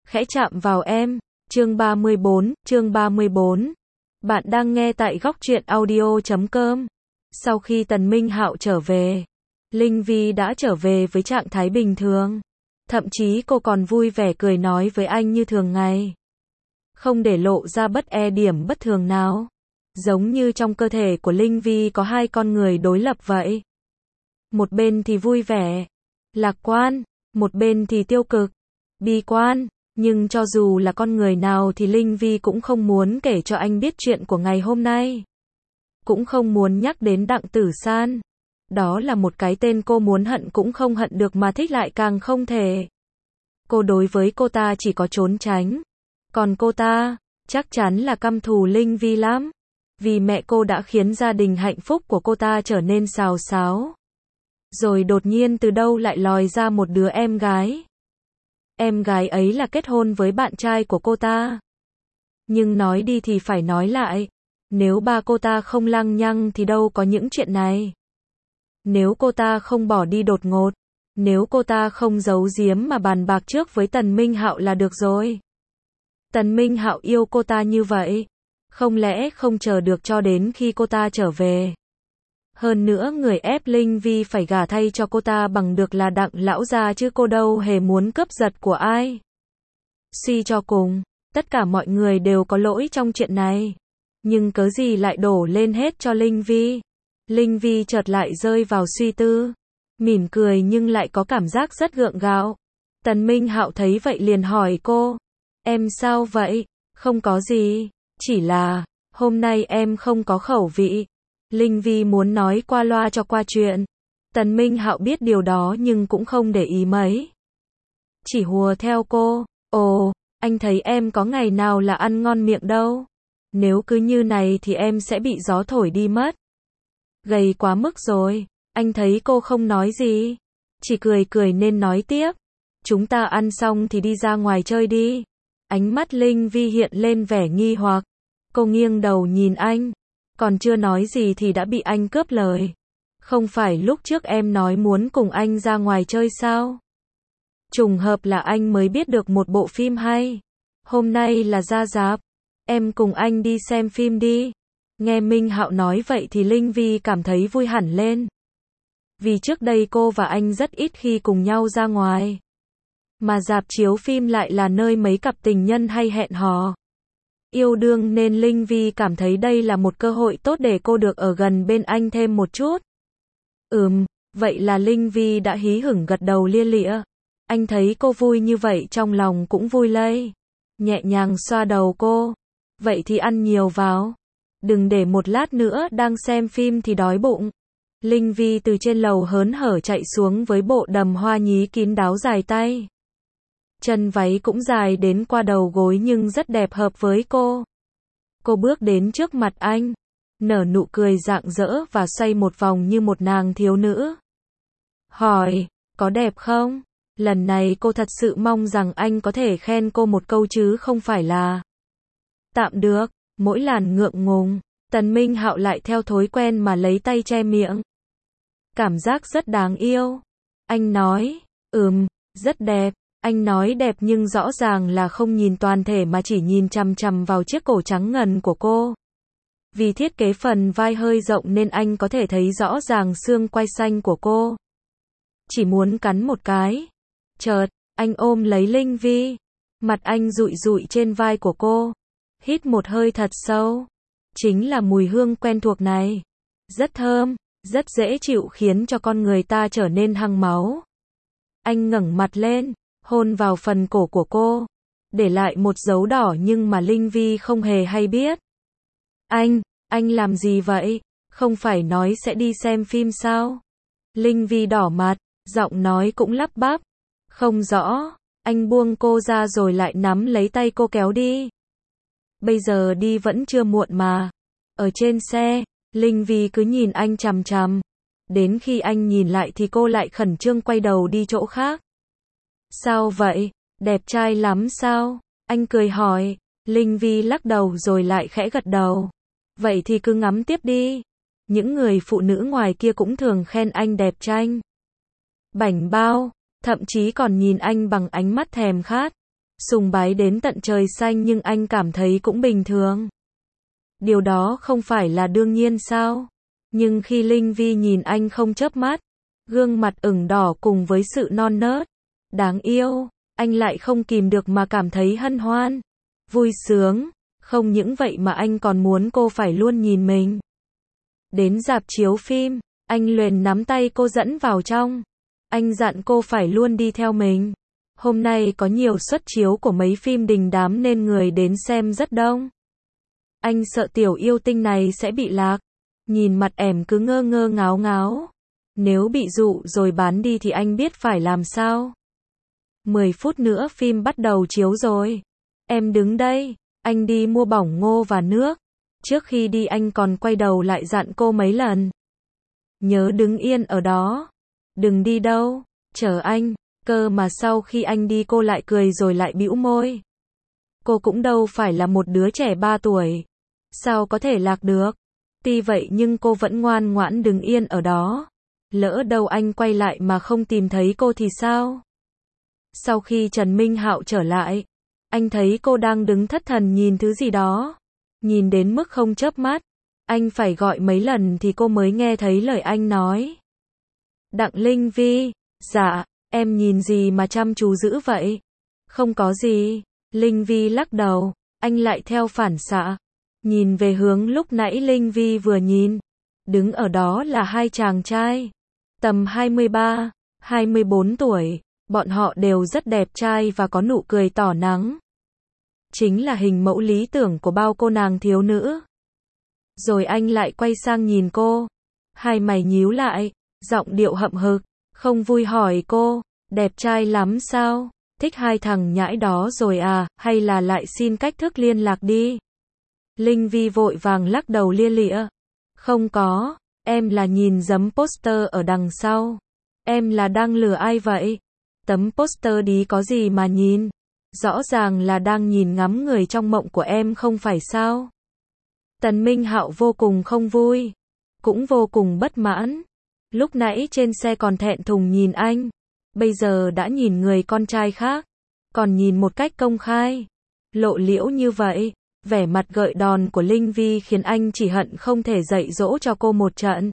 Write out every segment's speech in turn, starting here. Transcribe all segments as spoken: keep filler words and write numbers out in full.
khẽ chạm vào em. Chương ba mươi bốn, chương ba mươi bốn. Bạn đang nghe tại góc truyện audio chấm com. Sau khi Tần Minh Hạo trở về, Linh Vi đã trở về với trạng thái bình thường. Thậm chí cô còn vui vẻ cười nói với anh như thường ngày. Không để lộ ra bất e điểm bất thường nào. Giống như trong cơ thể của Linh Vi có hai con người đối lập vậy. Một bên thì vui vẻ, lạc quan, một bên thì tiêu cực, bi quan. Nhưng cho dù là con người nào thì Linh Vi cũng không muốn kể cho anh biết chuyện của ngày hôm nay. Cũng không muốn nhắc đến Đặng Tử San. Đó là một cái tên cô muốn hận cũng không hận được mà thích lại càng không thể. Cô đối với cô ta chỉ có trốn tránh. Còn cô ta, chắc chắn là căm thù Linh Vi lắm. Vì mẹ cô đã khiến gia đình hạnh phúc của cô ta trở nên xào xáo. Rồi đột nhiên từ đâu lại lòi ra một đứa em gái. Em gái ấy là kết hôn với bạn trai của cô ta. Nhưng nói đi thì phải nói lại. Nếu ba cô ta không lăng nhăng thì đâu có những chuyện này. Nếu cô ta không bỏ đi đột ngột. Nếu cô ta không giấu giếm mà bàn bạc trước với Tần Minh Hạo là được rồi. Tần Minh Hạo yêu cô ta như vậy. Không lẽ không chờ được cho đến khi cô ta trở về. Hơn nữa người ép Linh Vi phải gả thay cho cô ta bằng được là Đặng lão gia chứ cô đâu hề muốn cướp giật của ai. Suy cho cùng, tất cả mọi người đều có lỗi trong chuyện này. Nhưng cớ gì lại đổ lên hết cho Linh Vi. Linh Vi chợt lại rơi vào suy tư. Mỉm cười nhưng lại có cảm giác rất gượng gạo. Tần Minh Hạo thấy vậy liền hỏi cô. Em sao vậy? Không có gì. Chỉ là, hôm nay em không có khẩu vị. Linh Vi muốn nói qua loa cho qua chuyện. Tần Minh Hạo biết điều đó nhưng cũng không để ý mấy. Chỉ hùa theo cô. Ồ, anh thấy em có ngày nào là ăn ngon miệng đâu. Nếu cứ như này thì em sẽ bị gió thổi đi mất. Gầy quá mức rồi. Anh thấy cô không nói gì. Chỉ cười cười nên nói tiếp. Chúng ta ăn xong thì đi ra ngoài chơi đi. Ánh mắt Linh Vi hiện lên vẻ nghi hoặc. Cô nghiêng đầu nhìn anh. Còn chưa nói gì thì đã bị anh cướp lời. Không phải lúc trước em nói muốn cùng anh ra ngoài chơi sao? Trùng hợp là anh mới biết được một bộ phim hay. Hôm nay là ra rạp. Em cùng anh đi xem phim đi. Nghe Minh Hạo nói vậy thì Linh Vi cảm thấy vui hẳn lên. Vì trước đây cô và anh rất ít khi cùng nhau ra ngoài. Mà rạp chiếu phim lại là nơi mấy cặp tình nhân hay hẹn hò. Yêu đương nên Linh Vi cảm thấy đây là một cơ hội tốt để cô được ở gần bên anh thêm một chút. Ừm, vậy là Linh Vi đã hí hửng gật đầu lia lịa. Anh thấy cô vui như vậy trong lòng cũng vui lây. Nhẹ nhàng xoa đầu cô. Vậy thì ăn nhiều vào. Đừng để một lát nữa đang xem phim thì đói bụng. Linh Vi từ trên lầu hớn hở chạy xuống với bộ đầm hoa nhí kín đáo dài tay. Chân váy cũng dài đến qua đầu gối nhưng rất đẹp hợp với cô. Cô bước đến trước mặt anh, nở nụ cười rạng rỡ và xoay một vòng như một nàng thiếu nữ. Hỏi, có đẹp không? Lần này cô thật sự mong rằng anh có thể khen cô một câu chứ không phải là tạm được. Mỗi làn ngượng ngùng, Tần Minh Hạo lại theo thói quen mà lấy tay che miệng. Cảm giác rất đáng yêu. Anh nói, ừm, rất đẹp. Anh nói đẹp nhưng rõ ràng là không nhìn toàn thể mà chỉ nhìn chằm chằm vào chiếc cổ trắng ngần của cô. Vì thiết kế phần vai hơi rộng nên anh có thể thấy rõ ràng xương quai xanh của cô. Chỉ muốn cắn một cái. Chợt, anh ôm lấy Linh Vi. Mặt anh dụi dụi trên vai của cô. Hít một hơi thật sâu. Chính là mùi hương quen thuộc này. Rất thơm, rất dễ chịu khiến cho con người ta trở nên hăng máu. Anh ngẩng mặt lên. Hôn vào phần cổ của cô, để lại một dấu đỏ nhưng mà Linh Vi không hề hay biết. Anh, anh làm gì vậy? Không phải nói sẽ đi xem phim sao? Linh Vi đỏ mặt, giọng nói cũng lắp bắp. Không rõ, anh buông cô ra rồi lại nắm lấy tay cô kéo đi. Bây giờ đi vẫn chưa muộn mà. Ở trên xe, Linh Vi cứ nhìn anh chằm chằm. Đến khi anh nhìn lại thì cô lại khẩn trương quay đầu đi chỗ khác. Sao vậy? Đẹp trai lắm sao? Anh cười hỏi. Linh Vi lắc đầu rồi lại khẽ gật đầu. Vậy thì cứ ngắm tiếp đi. Những người phụ nữ ngoài kia cũng thường khen anh đẹp trai. Bảnh bao, thậm chí còn nhìn anh bằng ánh mắt thèm khát. sùng bái đến tận trời xanh nhưng anh cảm thấy cũng bình thường. Điều đó không phải là đương nhiên sao? Nhưng khi Linh Vi nhìn anh không chớp mắt, gương mặt ửng đỏ cùng với sự non nớt, đáng yêu, anh lại không kìm được mà cảm thấy hân hoan, vui sướng. Không những vậy mà anh còn muốn cô phải luôn nhìn mình. Đến rạp chiếu phim, anh liền nắm tay cô dẫn vào trong. Anh dặn cô phải luôn đi theo mình. Hôm nay có nhiều suất chiếu của mấy phim đình đám nên người đến xem rất đông. Anh sợ tiểu yêu tinh này sẽ bị lạc. Nhìn mặt em cứ ngơ ngơ ngáo ngáo. Nếu bị dụ rồi bán đi thì anh biết phải làm sao. mười phút nữa phim bắt đầu chiếu rồi. Em đứng đây. Anh đi mua bỏng ngô và nước. Trước khi đi anh còn quay đầu lại dặn cô mấy lần. Nhớ đứng yên ở đó. Đừng đi đâu. Chờ anh. Cơ mà sau khi anh đi cô lại cười rồi lại bĩu môi. Cô cũng đâu phải là một đứa trẻ ba tuổi. Sao có thể lạc được. Tuy vậy nhưng cô vẫn ngoan ngoãn đứng yên ở đó. Lỡ đâu anh quay lại mà không tìm thấy cô thì sao? Sau khi Trần Minh Hạo trở lại, anh thấy cô đang đứng thất thần nhìn thứ gì đó. Nhìn đến mức không chớp mắt. Anh phải gọi mấy lần thì cô mới nghe thấy lời anh nói. Đặng Linh Vi, dạ, em nhìn gì mà chăm chú dữ vậy? Không có gì. Linh Vi lắc đầu, anh lại theo phản xạ. Nhìn về hướng lúc nãy Linh Vi vừa nhìn. Đứng ở đó là hai chàng trai. Tầm hai mươi ba, hai mươi bốn tuổi. Bọn họ đều rất đẹp trai và có nụ cười tỏ nắng. Chính là hình mẫu lý tưởng của bao cô nàng thiếu nữ. Rồi anh lại quay sang nhìn cô. Hai mày nhíu lại, giọng điệu hậm hực, không vui hỏi cô, đẹp trai lắm sao? Thích hai thằng nhãi đó rồi à, hay là lại xin cách thức liên lạc đi? Linh Vi vội vàng lắc đầu lia lịa. Không có, em là nhìn tấm poster ở đằng sau. Em là đang lừa ai vậy? Tấm poster đi có gì mà nhìn? Rõ ràng là đang nhìn ngắm người trong mộng của em không phải sao? Tần Minh Hạo vô cùng không vui, cũng vô cùng bất mãn. Lúc nãy trên xe còn thẹn thùng nhìn anh, bây giờ đã nhìn người con trai khác, còn nhìn một cách công khai, lộ liễu như vậy. Vẻ mặt gợi đòn của Linh Vi khiến anh chỉ hận không thể dạy dỗ cho cô một trận.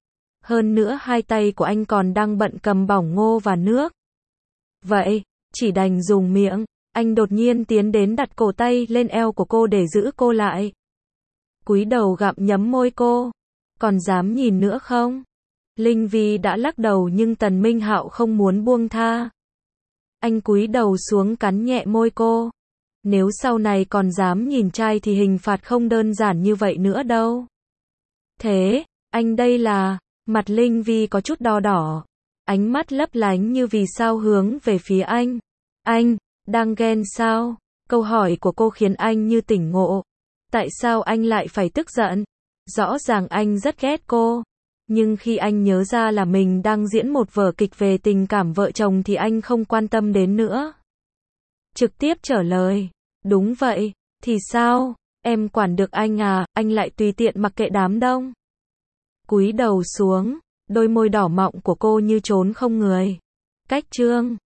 Hơn nữa hai tay của anh còn đang bận cầm bỏng ngô và nước. Vậy, chỉ đành dùng miệng. Anh đột nhiên tiến đến đặt cổ tay lên eo của cô để giữ cô lại. Cúi đầu gặm nhấm môi cô. Còn dám nhìn nữa không? Linh Vi đã lắc đầu nhưng Tần Minh Hạo không muốn buông tha. Anh cúi đầu xuống cắn nhẹ môi cô. Nếu sau này còn dám nhìn trai thì hình phạt không đơn giản như vậy nữa đâu. Thế, anh đây là... Mặt Linh Vi có chút đỏ đỏ. Ánh mắt lấp lánh như vì sao hướng về phía anh. Anh, đang ghen sao? Câu hỏi của cô khiến anh như tỉnh ngộ. Tại sao anh lại phải tức giận? Rõ ràng anh rất ghét cô. Nhưng khi anh nhớ ra là mình đang diễn một vở kịch về tình cảm vợ chồng thì anh không quan tâm đến nữa. Trực tiếp trả lời. Đúng vậy, thì sao? Em quản được anh à, anh lại tùy tiện mặc kệ đám đông. Cúi đầu xuống, đôi môi đỏ mọng của cô như trốn không người. Cách chương